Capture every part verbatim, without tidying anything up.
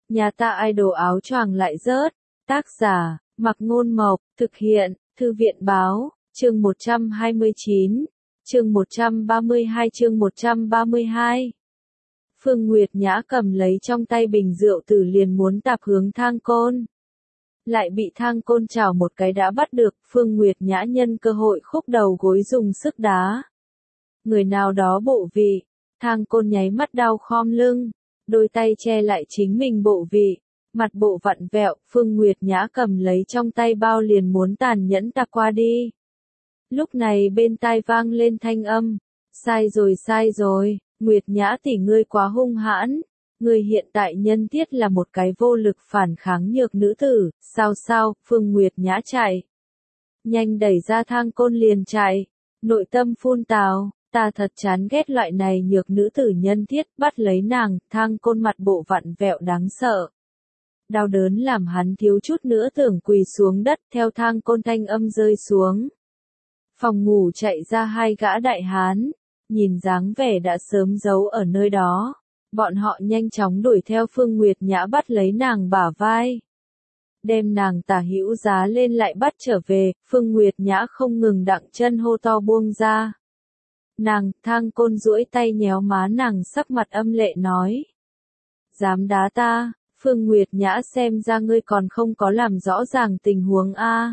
Nhà ta idol áo choàng lại rớt. Tác giả, Mặc Ngôn Mộc, thực hiện, Thư viện Báo, chương một trăm hai mươi chín, chương một trăm ba mươi hai chương một trăm ba mươi hai. Phương Nguyệt Nhã cầm lấy trong tay bình rượu tử liền muốn tạp hướng Thang Côn. Lại bị Thang Côn chảo một cái đã bắt được, Phương Nguyệt Nhã nhân cơ hội khúc đầu gối dùng sức đá. Người nào đó bộ vị, Thang Côn nháy mắt đau khom lưng, đôi tay che lại chính mình bộ vị, mặt bộ vặn vẹo, Phương Nguyệt Nhã cầm lấy trong tay bao liền muốn tàn nhẫn tạt qua đi. Lúc này bên tai vang lên thanh âm, sai rồi sai rồi, Nguyệt Nhã tỷ ngươi quá hung hãn, ngươi hiện tại nhân tiết là một cái vô lực phản kháng nhược nữ tử, sao sao, Phương Nguyệt Nhã chạy. Nhanh đẩy ra Thang Côn liền chạy, nội tâm phun tào, ta thật chán ghét loại này nhược nữ tử nhân tiết, bắt lấy nàng, Thang Côn mặt bộ vặn vẹo đáng sợ. Đau đớn làm hắn thiếu chút nữa tưởng quỳ xuống đất, theo Thang Côn thanh âm rơi xuống. Phòng ngủ chạy ra hai gã đại hán, nhìn dáng vẻ đã sớm giấu ở nơi đó. Bọn họ nhanh chóng đuổi theo Phương Nguyệt Nhã bắt lấy nàng bả vai. Đem nàng tả hữu giá lên lại bắt trở về, Phương Nguyệt Nhã không ngừng đặng chân hô to buông ra. Nàng, Thang Côn duỗi tay nhéo má nàng sắc mặt âm lệ nói. Dám đá ta, Phương Nguyệt Nhã xem ra ngươi còn không có làm rõ ràng tình huống a.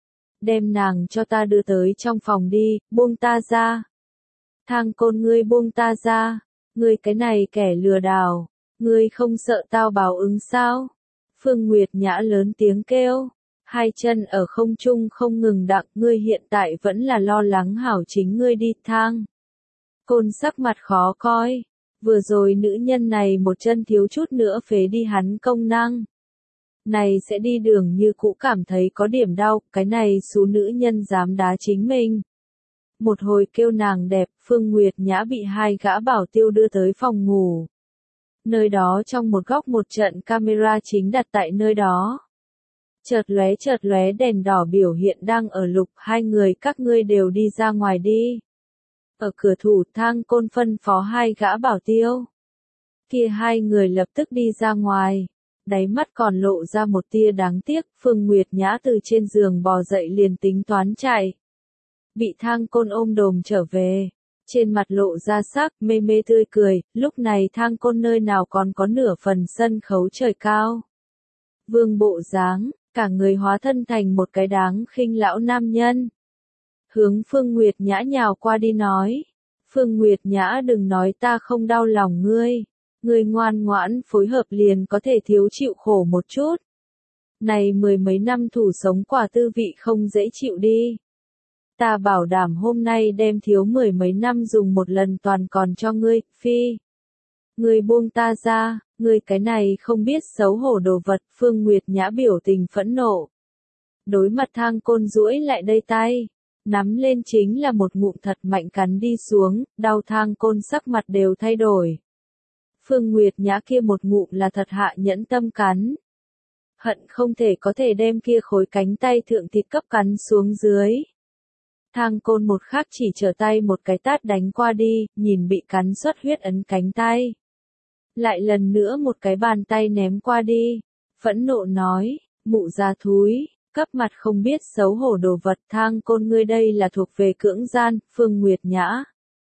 Đem nàng cho ta đưa tới trong phòng đi, buông ta ra. Thang Côn ngươi buông ta ra, ngươi cái này kẻ lừa đảo, ngươi không sợ tao báo ứng sao? Phương Nguyệt Nhã lớn tiếng kêu, hai chân ở không trung không ngừng đặng, ngươi hiện tại vẫn là lo lắng hảo chính ngươi đi. Thang Côn sắc mặt khó coi, vừa rồi nữ nhân này một chân thiếu chút nữa phế đi hắn công năng. Này sẽ đi đường như cũ cảm thấy có điểm đau, cái này số nữ nhân dám đá chính mình. Một hồi kêu nàng đẹp, Phương Nguyệt Nhã bị hai gã bảo tiêu đưa tới phòng ngủ. Nơi đó trong một góc một trận camera chính đặt tại nơi đó. Chợt lóe chợt lóe đèn đỏ biểu hiện đang ở lục, hai người các ngươi đều đi ra ngoài đi. Ở cửa thủ Thang Côn phân phó hai gã bảo tiêu. Kia hai người lập tức đi ra ngoài. Đáy mắt còn lộ ra một tia đáng tiếc, Phương Nguyệt Nhã từ trên giường bò dậy liền tính toán chạy. Bị Thang Côn ôm đồm trở về, trên mặt lộ ra sắc mê mê tươi cười, lúc này Thang Côn nơi nào còn có nửa phần sân khấu trời cao. Vương bộ dáng, cả người hóa thân thành một cái đáng khinh lão nam nhân. Hướng Phương Nguyệt Nhã nhào qua đi nói, Phương Nguyệt Nhã đừng nói ta không đau lòng ngươi. Ngươi ngoan ngoãn phối hợp liền có thể thiếu chịu khổ một chút. Này mười mấy năm thủ sống quả tư vị không dễ chịu đi. Ta bảo đảm hôm nay đem thiếu mười mấy năm dùng một lần toàn còn cho ngươi, phi. Ngươi buông ta ra, ngươi cái này không biết xấu hổ đồ vật, Phương Nguyệt Nhã biểu tình phẫn nộ. Đối mặt Thang Côn duỗi lại đây tay, nắm lên chính là một ngụm thật mạnh cắn đi xuống, đau Thang Côn sắc mặt đều thay đổi. Phương Nguyệt Nhã kia một ngụm là thật hạ nhẫn tâm cắn. Hận không thể có thể đem kia khối cánh tay thượng thịt cấp cắn xuống dưới. Thang Côn một khắc chỉ trở tay một cái tát đánh qua đi, nhìn bị cắn xuất huyết ấn cánh tay. Lại lần nữa một cái bàn tay ném qua đi. Phẫn nộ nói, mụ già thúi, cấp mặt không biết xấu hổ đồ vật. Thang Côn ngươi đây là thuộc về cưỡng gian, Phương Nguyệt Nhã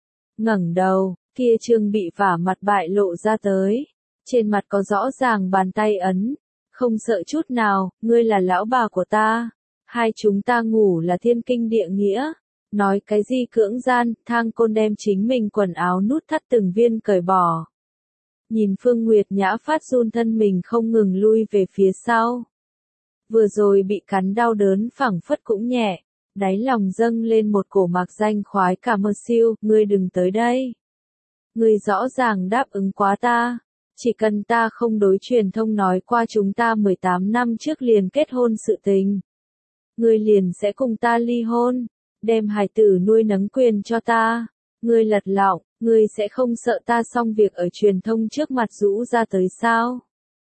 ngẩng đầu. Kia trương bị vả mặt bại lộ ra tới, trên mặt có rõ ràng bàn tay ấn, không sợ chút nào, ngươi là lão bà của ta, hai chúng ta ngủ là thiên kinh địa nghĩa, nói cái gì cưỡng gian. Thang Côn đem chính mình quần áo nút thắt từng viên cởi bỏ. Nhìn Phương Nguyệt Nhã phát run thân mình không ngừng lui về phía sau. Vừa rồi bị cắn đau đớn phảng phất cũng nhẹ, đáy lòng dâng lên một cổ mạc danh khoái cả mơ siêu, ngươi đừng tới đây. Ngươi rõ ràng đáp ứng quá ta, chỉ cần ta không đối truyền thông nói qua chúng ta mười tám năm trước liền kết hôn sự tình. Ngươi liền sẽ cùng ta ly hôn, đem hài tử nuôi nấng quyền cho ta. Ngươi lật lọng, ngươi sẽ không sợ ta xong việc ở truyền thông trước mặt rũ ra tới sao?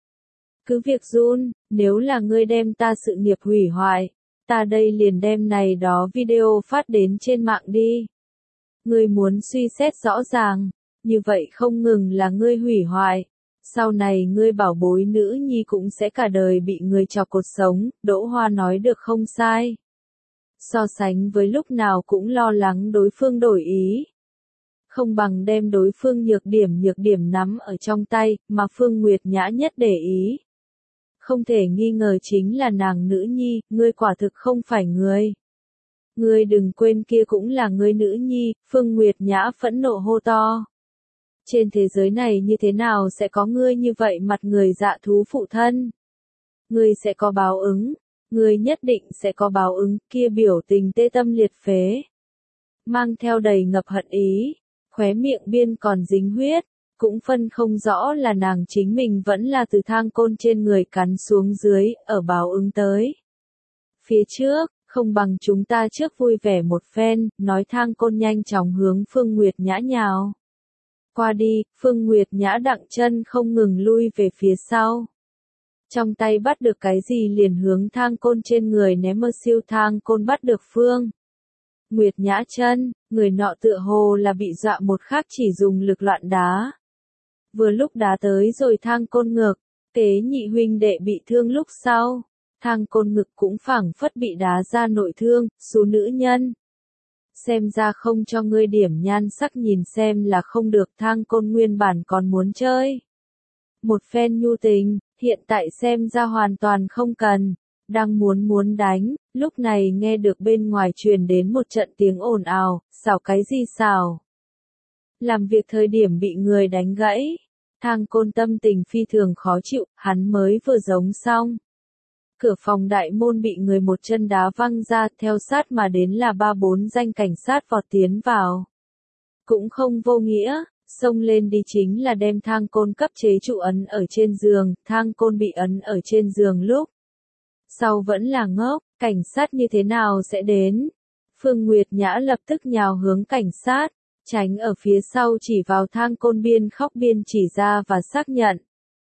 Cứ việc run, nếu là ngươi đem ta sự nghiệp hủy hoại, ta đây liền đem này đó video phát đến trên mạng đi. Ngươi muốn suy xét rõ ràng. Như vậy không ngừng là ngươi hủy hoại, Sau này ngươi bảo bối nữ nhi cũng sẽ cả đời bị người chọc cột sống, Đỗ Hoa nói được không sai. So sánh với lúc nào cũng lo lắng đối phương đổi ý. Không bằng đem đối phương nhược điểm nhược điểm nắm ở trong tay, mà Phương Nguyệt Nhã nhất để ý. Không thể nghi ngờ chính là nàng nữ nhi, ngươi quả thực không phải người. Ngươi đừng quên kia cũng là ngươi nữ nhi, Phương Nguyệt Nhã phẫn nộ hô to. Trên thế giới này như thế nào sẽ có ngươi như vậy mặt người dạ thú phụ thân? Ngươi sẽ có báo ứng, ngươi nhất định sẽ có báo ứng, kia biểu tình tê tâm liệt phế. Mang theo đầy ngập hận ý, khóe miệng biên còn dính huyết, cũng phân không rõ là nàng chính mình vẫn là từ thang côn trên người cắn xuống dưới, ở báo ứng tới. Phía trước, không bằng chúng ta trước vui vẻ một phen, nói thang côn nhanh chóng hướng Phương Nguyệt Nhã nhào. Qua đi, Phương Nguyệt Nhã đặng chân không ngừng lui về phía sau. Trong tay bắt được cái gì liền hướng thang côn trên người ném, mơ siêu thang côn bắt được Phương Nguyệt Nhã chân, người nọ tựa hồ là bị dọa một khắc chỉ dùng lực loạn đá. Vừa lúc đá tới rồi thang côn ngực, tế nhị huynh đệ bị thương lúc sau, thang côn ngực cũng phảng phất bị đá ra nội thương, số nữ nhân. Xem ra không cho ngươi điểm nhan sắc nhìn xem là không được, thang côn nguyên bản còn muốn chơi. Một phen nhu tình, hiện tại xem ra hoàn toàn không cần, đang muốn muốn đánh, lúc này nghe được bên ngoài truyền đến một trận tiếng ồn ào, xảo cái gì xảo. Làm việc thời điểm bị người đánh gãy, thang côn tâm tình phi thường khó chịu, hắn mới vừa giống xong. Cửa phòng đại môn bị người một chân đá văng ra, theo sát mà đến là ba bốn danh cảnh sát vọt tiến vào. Cũng không vô nghĩa, xông lên đi chính là đem thang côn cấp chế trụ ấn ở trên giường, thang côn bị ấn ở trên giường lúc. Sau vẫn là ngốc, cảnh sát như thế nào sẽ đến? Phương Nguyệt Nhã lập tức nhào hướng cảnh sát, tránh ở phía sau chỉ vào thang côn biên khóc biên chỉ ra và xác nhận.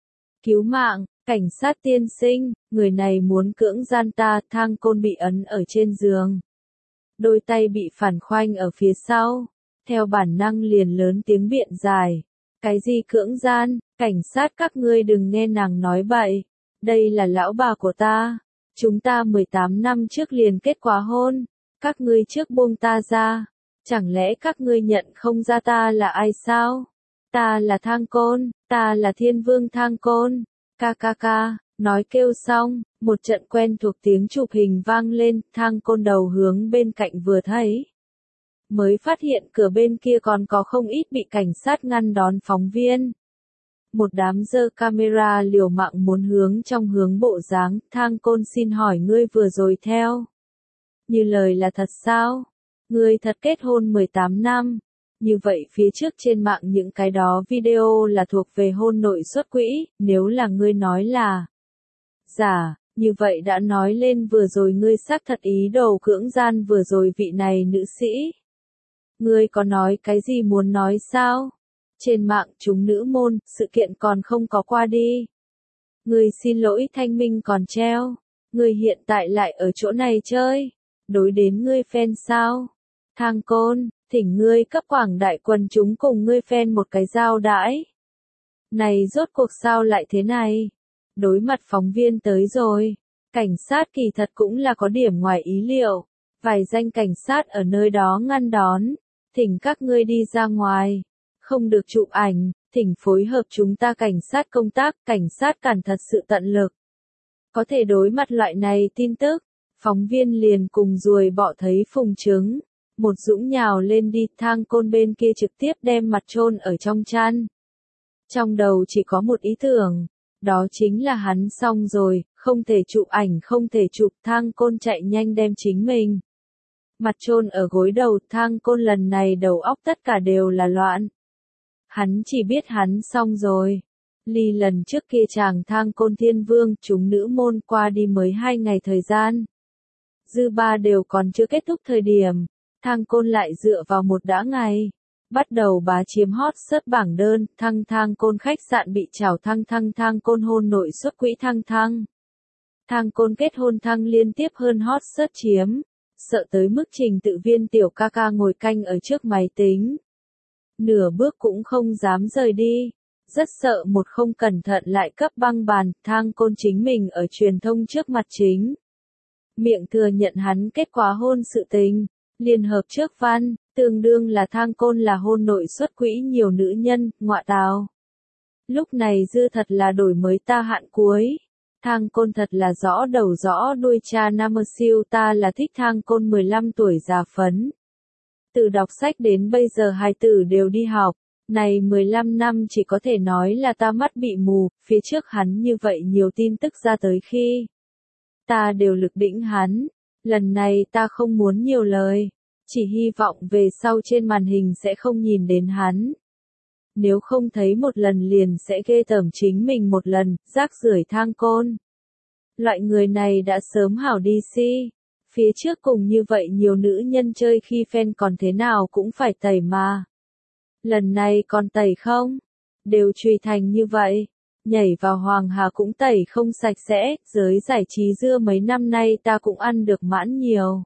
Cứu mạng, cảnh sát tiên sinh, người này muốn cưỡng gian ta, thang côn bị ấn ở trên giường. Đôi tay bị phản khoanh ở phía sau, theo bản năng liền lớn tiếng biện giải. Cái gì cưỡng gian, cảnh sát các ngươi đừng nghe nàng nói bậy, đây là lão bà của ta. Chúng ta mười tám năm trước liền kết quả hôn, các ngươi trước buông ta ra, chẳng lẽ các ngươi nhận không ra ta là ai sao? Ta là thang côn, ta là thiên vương thang côn, ca ca ca, nói kêu xong, một trận quen thuộc tiếng chụp hình vang lên, thang côn đầu hướng bên cạnh vừa thấy. Mới phát hiện cửa bên kia còn có không ít bị cảnh sát ngăn đón phóng viên. Một đám giơ camera liều mạng muốn hướng trong hướng bộ dáng, thang côn xin hỏi ngươi vừa rồi theo. Như lời là thật sao? Ngươi thật kết hôn mười tám năm. Như vậy phía trước trên mạng những cái đó video là thuộc về hôn nội xuất quỹ, nếu là ngươi nói là giả, như vậy đã nói lên vừa rồi ngươi xác thật ý đồ cưỡng gian vừa rồi vị này nữ sĩ. Ngươi có nói cái gì muốn nói sao? Trên mạng chúng nữ môn, sự kiện còn không có qua đi. Ngươi xin lỗi thanh minh còn treo. Ngươi hiện tại lại ở chỗ này chơi. Đối đến ngươi fan sao? Thang côn, thỉnh ngươi cấp quảng đại quần chúng cùng ngươi fan một cái giao đãi. Này rốt cuộc sao lại thế này? Đối mặt phóng viên tới rồi. Cảnh sát kỳ thật cũng là có điểm ngoài ý liệu. Vài danh cảnh sát ở nơi đó ngăn đón. Thỉnh các ngươi đi ra ngoài. Không được chụp ảnh, thỉnh phối hợp chúng ta cảnh sát công tác, cảnh sát cản thật sự tận lực. Có thể đối mặt loại này tin tức, phóng viên liền cùng ruồi bọ thấy phùng trứng, một dũng nhào lên đi, thang côn bên kia trực tiếp đem mặt chôn ở trong chăn. Trong đầu chỉ có một ý tưởng, đó chính là hắn xong rồi, không thể chụp ảnh không thể chụp, thang côn chạy nhanh đem chính mình. Mặt chôn ở gối đầu, thang côn lần này đầu óc tất cả đều là loạn. Hắn chỉ biết hắn xong rồi. Ly lần trước kia chàng thang côn thiên vương, chúng nữ môn qua đi mới hai ngày thời gian. Dư ba đều còn chưa kết thúc thời điểm. Thang côn lại dựa vào một đã ngày. Bắt đầu bá chiếm hot search bảng đơn, thăng thang côn khách sạn bị trảo thăng thăng thang côn hôn nội xuất quỹ thăng thăng. Thang côn kết hôn thăng liên tiếp hơn hot search chiếm. Sợ tới mức Trình Tự Viên tiểu ca ca ngồi canh ở trước máy tính. Nửa bước cũng không dám rời đi. rất sợ một không cẩn thận lại cấp băng bàn, Thang Côn chính mình ở truyền thông trước mặt chính. Miệng thừa nhận hắn kết quả hôn sự tình, liên hợp trước văn, tương đương là Thang Côn là hôn nội xuất quỹ nhiều nữ nhân, ngọa tào. Lúc này dư thật là đổi mới ta hạn cuối. Thang Côn thật là rõ đầu rõ đuôi cha nam siêu ta là thích Thang Côn mười lăm tuổi già phấn. Từ đọc sách đến bây giờ hai tử đều đi học, này mười lăm năm chỉ có thể nói là ta mắt bị mù, phía trước hắn như vậy nhiều tin tức ra tới khi. Ta đều lực đỉnh hắn, lần này ta không muốn nhiều lời, chỉ hy vọng về sau trên màn hình sẽ không nhìn đến hắn. Nếu không thấy một lần liền sẽ ghê tởm chính mình một lần, rác rưởi Thang Côn. Loại người này đã sớm hảo đi si. Phía trước cùng như vậy nhiều nữ nhân chơi khi fan còn thế nào cũng phải tẩy mà. Lần này còn tẩy không? Đều truy thành như vậy. Nhảy vào Hoàng Hà cũng tẩy không sạch sẽ, giới giải trí dưa mấy năm nay ta cũng ăn được mãn nhiều.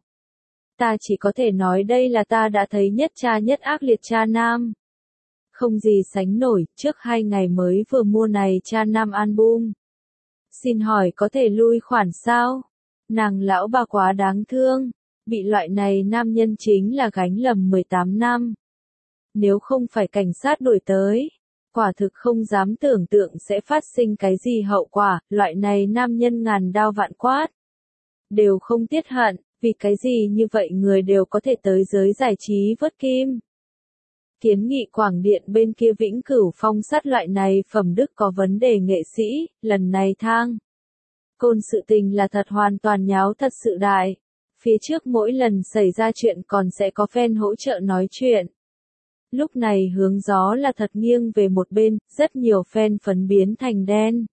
Ta chỉ có thể nói đây là ta đã thấy nhất cha nhất ác liệt cha nam. Không gì sánh nổi, trước hai ngày mới vừa mua này cha nam album. Xin hỏi có thể lui khoản sao? Nàng lão bà quá đáng thương, bị loại này nam nhân chính là gánh lầm mười tám năm. Nếu không phải cảnh sát đuổi tới, quả thực không dám tưởng tượng sẽ phát sinh cái gì hậu quả, loại này nam nhân ngàn đao vạn quát. Đều không tiết hận, vì cái gì như vậy người đều có thể tới giới giải trí vớt kim. Kiến nghị Quảng Điện bên kia Vĩnh Cửu phong sát loại này phẩm đức có vấn đề nghệ sĩ, lần này Thang Côn sự tình là thật hoàn toàn nháo thật sự đại. Phía trước mỗi lần xảy ra chuyện còn sẽ có fan hỗ trợ nói chuyện. Lúc này hướng gió là thật nghiêng về một bên, rất nhiều fan phấn biến thành đen.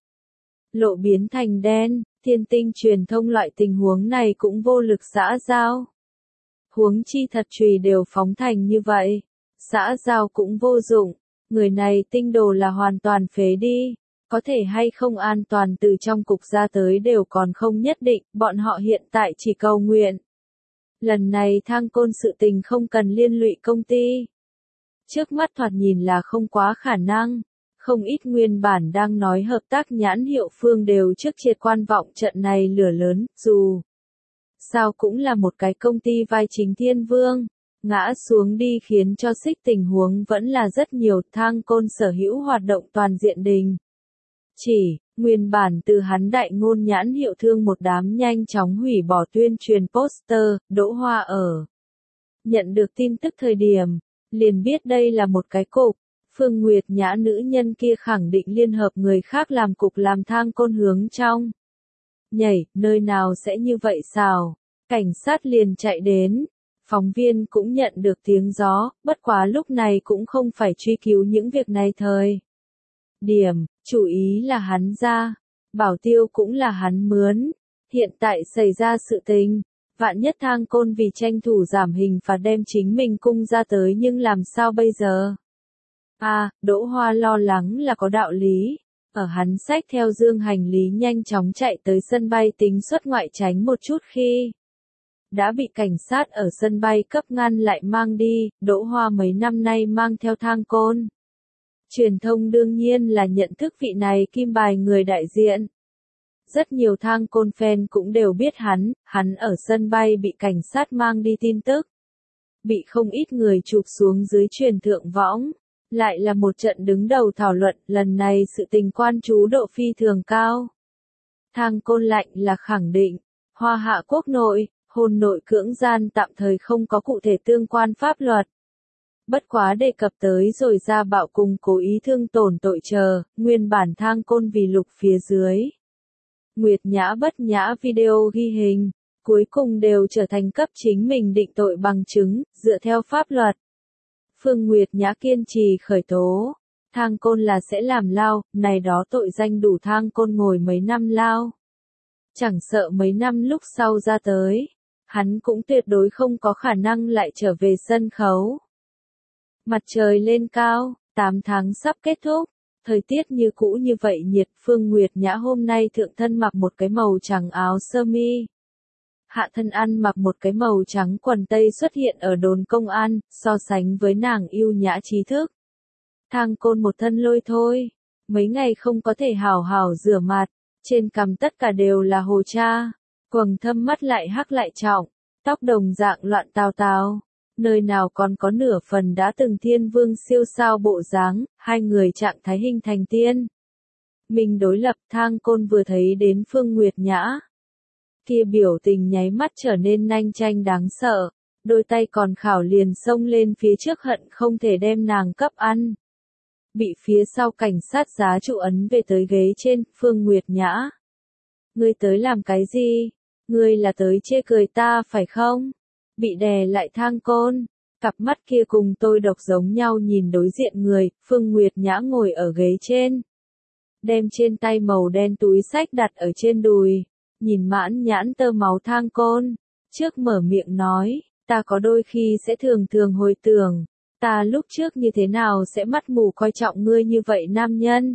Lộ biến thành đen, thiên tinh truyền thông loại tình huống này cũng vô lực xã giao. Huống chi thật chùy đều phóng thành như vậy. Xã giao cũng vô dụng, người này tinh đồ là hoàn toàn phế đi, có thể hay không an toàn từ trong cục ra tới đều còn không nhất định, bọn họ hiện tại chỉ cầu nguyện. Lần này Thang Côn sự tình không cần liên lụy công ty. Trước mắt thoạt nhìn là không quá khả năng, không ít nguyên bản đang nói hợp tác nhãn hiệu phương đều trước triệt quan vọng trận này lửa lớn, dù sao cũng là một cái công ty vai chính thiên vương. Ngã xuống đi khiến cho xích tình huống vẫn là rất nhiều, Thang Côn sở hữu hoạt động toàn diện đình. Chỉ, nguyên bản từ hắn đại ngôn nhãn hiệu thương một đám nhanh chóng hủy bỏ tuyên truyền poster, Đỗ Hoa ở. Nhận được tin tức thời điểm, liền biết đây là một cái cục, Phương Nguyệt Nhã nữ nhân kia khẳng định liên hợp người khác làm cục làm Thang Côn hướng trong. Nhảy, nơi nào sẽ như vậy sao? Cảnh sát liền chạy đến. Phóng viên cũng nhận được tiếng gió, bất quá lúc này cũng không phải truy cứu những việc này thời. Điểm, chủ ý là hắn ra, bảo tiêu cũng là hắn mướn, hiện tại xảy ra sự tình, vạn nhất Thang Côn vì tranh thủ giảm hình phạt đem chính mình cung ra tới nhưng làm sao bây giờ? À, Đỗ Hoa lo lắng là có đạo lý, ở hắn xách theo dương hành lý nhanh chóng chạy tới sân bay tính xuất ngoại tránh một chút khi. Đã bị cảnh sát ở sân bay cấp ngăn lại mang đi, Đỗ Hoa mấy năm nay mang theo Thang Côn. Truyền thông đương nhiên là nhận thức vị này kim bài người đại diện. Rất nhiều Thang Côn fan cũng đều biết hắn, hắn ở sân bay bị cảnh sát mang đi tin tức. Bị không ít người chụp xuống dưới truyền thượng võng. Lại là một trận đứng đầu thảo luận, lần này sự tình quan chú độ phi thường cao. Thang Côn lạnh là khẳng định, Hoa Hạ quốc nội. Hôn nội cưỡng gian tạm thời không có cụ thể tương quan pháp luật. Bất quá đề cập tới rồi ra bạo cùng cố ý thương tổn tội chờ, nguyên bản Thang Côn vì lục phía dưới. Nguyệt Nhã bất nhã video ghi hình, cuối cùng đều trở thành cấp chính mình định tội bằng chứng, dựa theo pháp luật. Phương Nguyệt Nhã kiên trì khởi tố, Thang Côn là sẽ làm lao, này đó tội danh đủ Thang Côn ngồi mấy năm lao. Chẳng sợ mấy năm lúc sau ra tới. Hắn cũng tuyệt đối không có khả năng lại trở về sân khấu. Mặt trời lên cao, tám tháng sắp kết thúc, thời tiết như cũ như vậy nhiệt. Phương Nguyệt Nhã hôm nay thượng thân mặc một cái màu trắng áo sơ mi. Hạ thân ăn mặc một cái màu trắng quần tây xuất hiện ở đồn công an, so sánh với nàng yêu nhã trí thức. Thang Côn một thân lôi thôi, mấy ngày không có thể hảo hảo rửa mặt, trên cằm tất cả đều là hồ cha, quầng thâm mắt lại hắc lại trọng, tóc đồng dạng loạn tào tào, nơi nào còn có nửa phần đã từng thiên vương siêu sao bộ dáng, hai người trạng thái hình thành tiên. Mình đối lập Thang Côn vừa thấy đến Phương Nguyệt Nhã. Kia biểu tình nháy mắt trở nên nhanh chanh đáng sợ, đôi tay còn khảo liền xông lên phía trước hận không thể đem nàng cấp ăn. Bị phía sau cảnh sát giá trụ ấn về tới ghế trên, Phương Nguyệt Nhã. Ngươi tới làm cái gì? Ngươi là tới chê cười ta phải không? Bị đè lại Thang Côn, cặp mắt kia cùng tôi độc giống nhau nhìn đối diện người, Phương Nguyệt Nhã ngồi ở ghế trên. Đem trên tay màu đen túi xách đặt ở trên đùi, nhìn mãn nhãn tơ máu Thang Côn, trước mở miệng nói, ta có đôi khi sẽ thường thường hồi tưởng, ta lúc trước như thế nào sẽ mắt mù coi trọng ngươi như vậy nam nhân.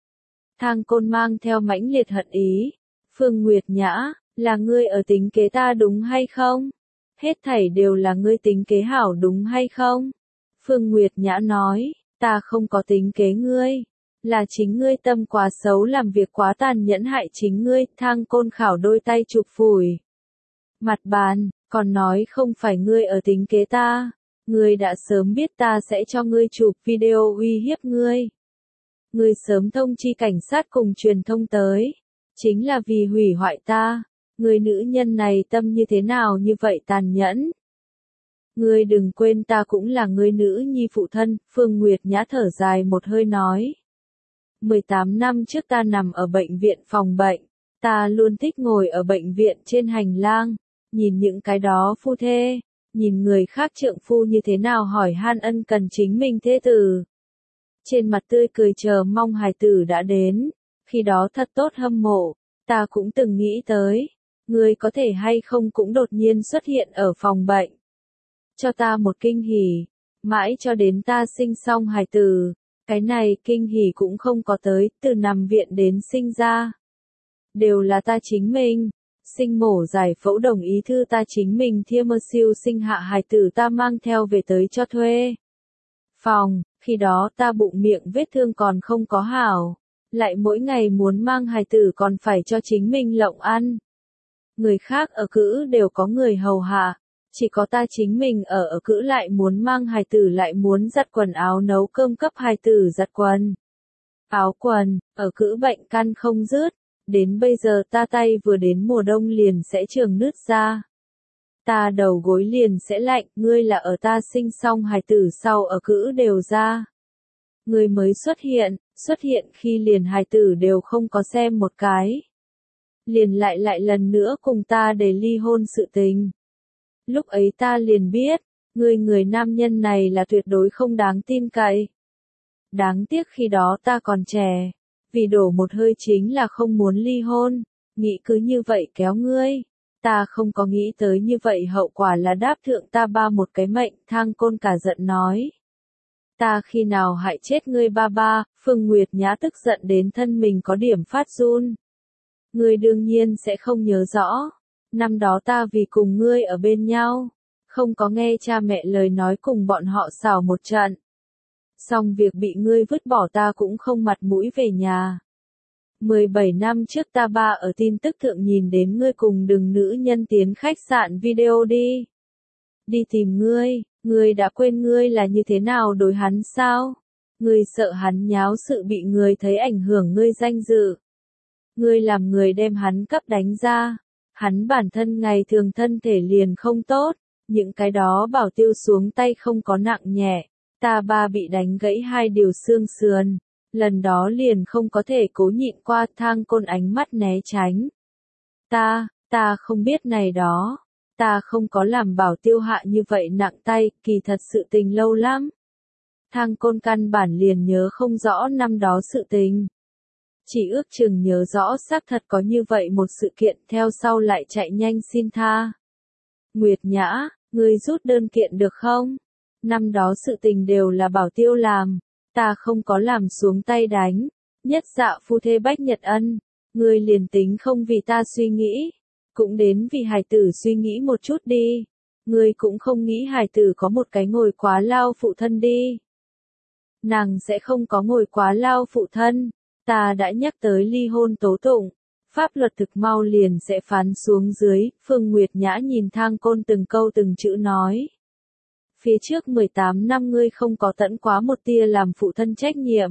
Thang Côn mang theo mãnh liệt hận ý, Phương Nguyệt Nhã, là ngươi ở tính kế ta đúng hay không? Hết thảy đều là ngươi tính kế hảo đúng hay không? Phương Nguyệt Nhã nói, ta không có tính kế ngươi, là chính ngươi tâm quá xấu làm việc quá tàn nhẫn hại chính ngươi. Thang Côn khảo đôi tay chụp phủi mặt bàn, còn nói không phải ngươi ở tính kế ta, ngươi đã sớm biết ta sẽ cho ngươi chụp video uy hiếp ngươi. Ngươi sớm thông chi cảnh sát cùng truyền thông tới, chính là vì hủy hoại ta. Người nữ nhân này tâm như thế nào như vậy tàn nhẫn. Ngươi đừng quên ta cũng là người nữ nhi phụ thân, Phương Nguyệt Nhã thở dài một hơi nói. mười tám năm trước ta nằm ở bệnh viện phòng bệnh, ta luôn thích ngồi ở bệnh viện trên hành lang, nhìn những cái đó phu thê, nhìn người khác trượng phu như thế nào hỏi han ân cần chính mình thê tử. Trên mặt tươi cười chờ mong hài tử đã đến, khi đó thật tốt hâm mộ, ta cũng từng nghĩ tới. Ngươi có thể hay không cũng đột nhiên xuất hiện ở phòng bệnh. Cho ta một kinh hỉ, mãi cho đến ta sinh xong hài tử, cái này kinh hỉ cũng không có tới, từ nằm viện đến sinh ra. Đều là ta chính mình, sinh mổ giải phẫu đồng ý thư ta chính mình thiêm mơ siêu sinh hạ hài tử ta mang theo về tới cho thuê. Phòng, khi đó ta bụng miệng vết thương còn không có hảo, lại mỗi ngày muốn mang hài tử còn phải cho chính mình lộng ăn. Người khác ở cữ đều có người hầu hạ, chỉ có ta chính mình ở ở cữ lại muốn mang hài tử lại muốn giặt quần áo nấu cơm cấp hài tử giặt quần. Áo quần, ở cữ bệnh căn không dứt, đến bây giờ ta tay vừa đến mùa đông liền sẽ trường nứt ra. Ta đầu gối liền sẽ lạnh, ngươi là ở ta sinh xong hài tử sau ở cữ đều ra. Ngươi mới xuất hiện, xuất hiện khi liền hài tử đều không có xem một cái. Liền lại lại lần nữa cùng ta để ly hôn sự tình. Lúc ấy ta liền biết, người người nam nhân này là tuyệt đối không đáng tin cậy. Đáng tiếc khi đó ta còn trẻ, vì đổ một hơi chính là không muốn ly hôn, nghĩ cứ như vậy kéo ngươi. Ta không có nghĩ tới như vậy hậu quả là đáp thượng ta ba một cái mệnh. Thang Côn cả giận nói. Ta khi nào hại chết ngươi ba ba? Phương Nguyệt Nhã tức giận đến thân mình có điểm phát run. Ngươi đương nhiên sẽ không nhớ rõ. Năm đó ta vì cùng ngươi ở bên nhau, không có nghe cha mẹ lời nói cùng bọn họ xảo một trận. Xong việc bị ngươi vứt bỏ ta cũng không mặt mũi về nhà. mười bảy năm trước ta ba ở tin tức thượng nhìn đến ngươi cùng đừng nữ nhân tiến khách sạn video đi. Đi tìm ngươi, ngươi đã quên ngươi là như thế nào đối hắn sao? Ngươi sợ hắn nháo sự bị người thấy ảnh hưởng ngươi danh dự. Ngươi làm người đem hắn cấp đánh ra. Hắn bản thân ngày thường thân thể liền không tốt, những cái đó bảo tiêu xuống tay không có nặng nhẹ. Ta ba bị đánh gãy hai điều xương sườn, lần đó liền không có thể cố nhịn qua. Thang Côn ánh mắt né tránh. Ta, ta không biết này đó, ta không có làm bảo tiêu hạ như vậy nặng tay, kỳ thật sự tình lâu lắm. Thang Côn căn bản liền nhớ không rõ năm đó sự tình. Chỉ ước chừng nhớ rõ xác thật có như vậy một sự kiện, theo sau lại chạy nhanh xin tha. Nguyệt Nhã, ngươi rút đơn kiện được không? Năm đó sự tình đều là bảo tiêu làm, ta không có làm xuống tay đánh. Nhất dạ phu thê Bách Nhật Ân, ngươi liền tính không vì ta suy nghĩ, cũng đến vì hài tử suy nghĩ một chút đi. Ngươi cũng không nghĩ hài tử có một cái ngồi quá lao phụ thân đi. Nàng sẽ không có ngồi quá lao phụ thân. Ta đã nhắc tới ly hôn tố tụng. Pháp luật thực mau liền sẽ phán xuống dưới, Phương Nguyệt Nhã nhìn Thang Côn từng câu từng chữ nói. Phía trước mười tám năm ngươi không có tận quá một tia làm phụ thân trách nhiệm.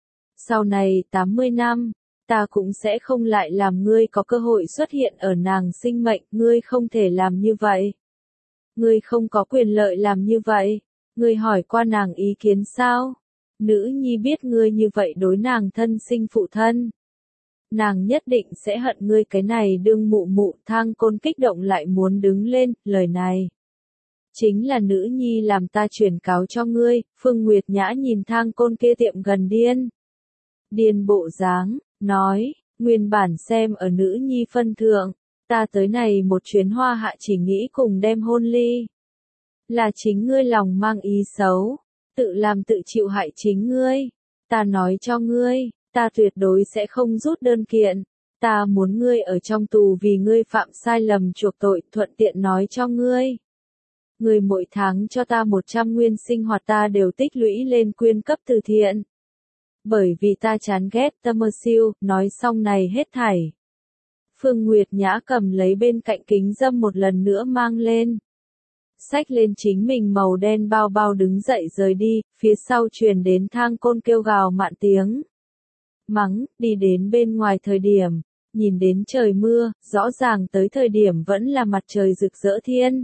Sau này tám mươi năm, ta cũng sẽ không lại làm ngươi có cơ hội xuất hiện ở nàng sinh mệnh, ngươi không thể làm như vậy. Ngươi không có quyền lợi làm như vậy, ngươi hỏi qua nàng ý kiến sao? Nữ nhi biết ngươi như vậy đối nàng thân sinh phụ thân. Nàng nhất định sẽ hận ngươi cái này đương mụ mụ. Thang Côn kích động lại muốn đứng lên, lời này. Chính là nữ nhi làm ta chuyển cáo cho ngươi. Phương Nguyệt Nhã nhìn Thang Côn kia tiệm gần điên. Điên bộ dáng, nói, nguyên bản xem ở nữ nhi phân thượng, ta tới này một chuyến hoa hạ chỉ nghĩ cùng đem hôn ly. Là chính ngươi lòng mang ý xấu, tự làm tự chịu hại chính ngươi. Ta nói cho ngươi, ta tuyệt đối sẽ không rút đơn kiện. Ta muốn ngươi ở trong tù vì ngươi phạm sai lầm chuộc tội, thuận tiện nói cho ngươi. Ngươi mỗi tháng cho ta một trăm nguyên sinh hoạt ta đều tích lũy lên quyên cấp từ thiện. Bởi vì ta chán ghét Tâm Siêu, nói xong này hết thảy. Phương Nguyệt Nhã cầm lấy bên cạnh kính dâm một lần nữa mang lên. Xách lên chính mình màu đen bao bao đứng dậy rời đi, phía sau truyền đến Thang Côn kêu gào mạn tiếng. Mắng, đi đến bên ngoài thời điểm, nhìn đến trời mưa, rõ ràng tới thời điểm vẫn là mặt trời rực rỡ thiên.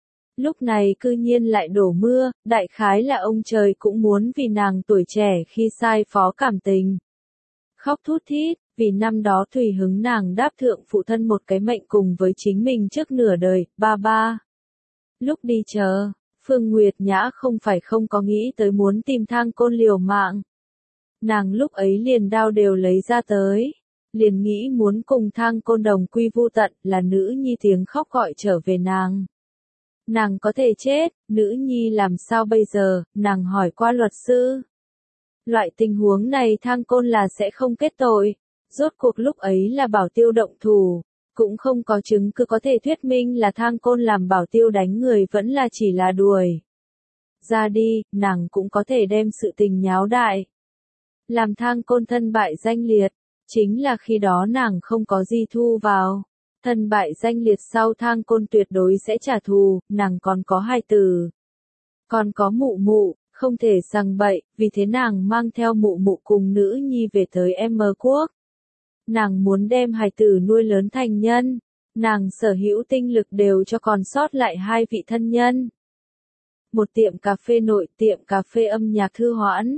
Lúc này cư nhiên lại đổ mưa, đại khái là ông trời cũng muốn vì nàng tuổi trẻ khi sai phó cảm tình. Khóc thút thít, vì năm đó tùy hứng nàng đáp thượng phụ thân một cái mệnh cùng với chính mình trước nửa đời, ba ba. Lúc đi chờ, Phương Nguyệt Nhã không phải không có nghĩ tới muốn tìm Thang Côn liều mạng. Nàng lúc ấy liền đao đều lấy ra tới, liền nghĩ muốn cùng Thang Côn đồng quy vu tận, là nữ nhi tiếng khóc gọi trở về nàng. Nàng có thể chết, nữ nhi làm sao bây giờ, nàng hỏi qua luật sư. Loại tình huống này Thang Côn là sẽ không kết tội, rốt cuộc lúc ấy là Bảo Tiêu động thủ, cũng không có chứng cứ có thể thuyết minh là Thang Côn làm Bảo Tiêu đánh người vẫn là chỉ là đuổi. Ra đi, nàng cũng có thể đem sự tình nháo đại. Làm Thang Côn thân bại danh liệt, chính là khi đó nàng không có gì thu vào. Thân bại danh liệt sau Thang Côn tuyệt đối sẽ trả thù, nàng còn có hai từ. Còn có mụ mụ, không thể rằng bậy, vì thế nàng mang theo mụ mụ cùng nữ nhi về tới M quốc. Nàng muốn đem hài tử nuôi lớn thành nhân, nàng sở hữu tinh lực đều cho còn sót lại hai vị thân nhân. Một tiệm cà phê nội, tiệm cà phê âm nhạc thư hoãn.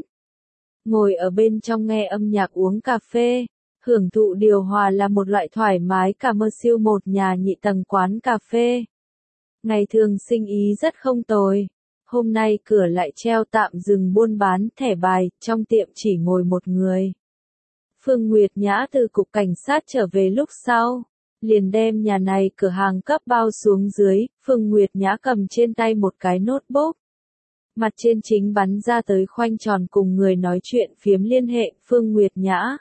Ngồi ở bên trong nghe âm nhạc uống cà phê. Hưởng thụ điều hòa là một loại thoải mái cả mơ siêu một nhà nhị tầng quán cà phê. Ngày thường sinh ý rất không tồi. Hôm nay cửa lại treo tạm dừng buôn bán thẻ bài, trong tiệm chỉ ngồi một người. Phương Nguyệt Nhã từ cục cảnh sát trở về lúc sau, liền đem nhà này cửa hàng cấp bao xuống dưới, Phương Nguyệt Nhã cầm trên tay một cái notebook. Mặt trên chính bắn ra tới khoanh tròn cùng người nói chuyện phiếm liên hệ, Phương Nguyệt Nhã.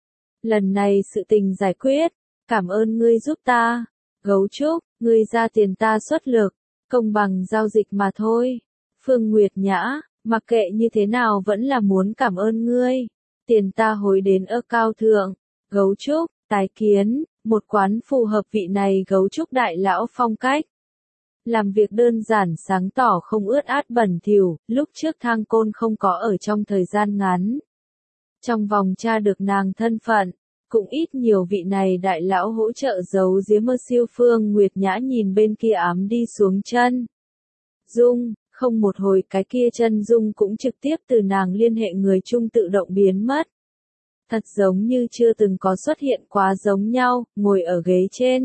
Lần này sự tình giải quyết, cảm ơn ngươi giúp ta. Gấu trúc, ngươi ra tiền ta xuất lực, công bằng giao dịch mà thôi. Phương Nguyệt Nhã, mặc kệ như thế nào vẫn là muốn cảm ơn ngươi. Tiền ta hối đến ơ cao thượng. Gấu trúc, tái kiến, một quán phù hợp vị này gấu trúc đại lão phong cách. Làm việc đơn giản sáng tỏ không ướt át bẩn thỉu, lúc trước Thang Côn không có ở trong thời gian ngắn. Trong vòng tra được nàng thân phận, cũng ít nhiều vị này đại lão hỗ trợ giấu giếm mơ siêu. Phương Nguyệt Nhã nhìn bên kia ám đi xuống chân. Dung, không một hồi cái kia chân Dung cũng trực tiếp từ nàng liên hệ người chung tự động biến mất. Thật giống như chưa từng có xuất hiện quá giống nhau, ngồi ở ghế trên.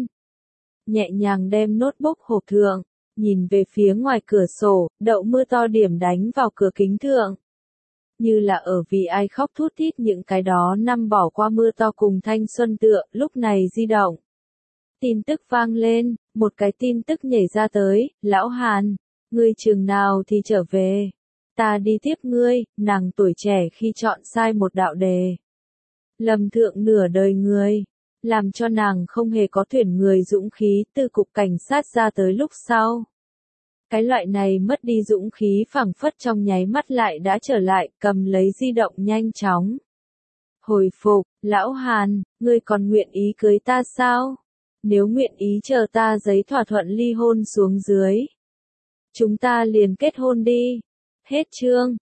Nhẹ nhàng đem notebook hộp thượng, nhìn về phía ngoài cửa sổ, đậu mưa to điểm đánh vào cửa kính thượng. Như là ở vì ai khóc thút thít những cái đó năm bỏ qua mưa to cùng thanh xuân tựa, lúc này di động. Tin tức vang lên, một cái tin tức nhảy ra tới, lão Hàn, ngươi chừng nào thì trở về. Ta đi tiếp ngươi, nàng tuổi trẻ khi chọn sai một đạo đề. Lầm thượng nửa đời người, làm cho nàng không hề có tuyển người dũng khí từ cục cảnh sát ra tới lúc sau. Cái loại này mất đi dũng khí phảng phất trong nháy mắt lại đã trở lại, cầm lấy di động nhanh chóng. Hồi phục, lão Hàn, ngươi còn nguyện ý cưới ta sao? Nếu nguyện ý chờ ta giấy thỏa thuận ly hôn xuống dưới. Chúng ta liền kết hôn đi. Hết chương.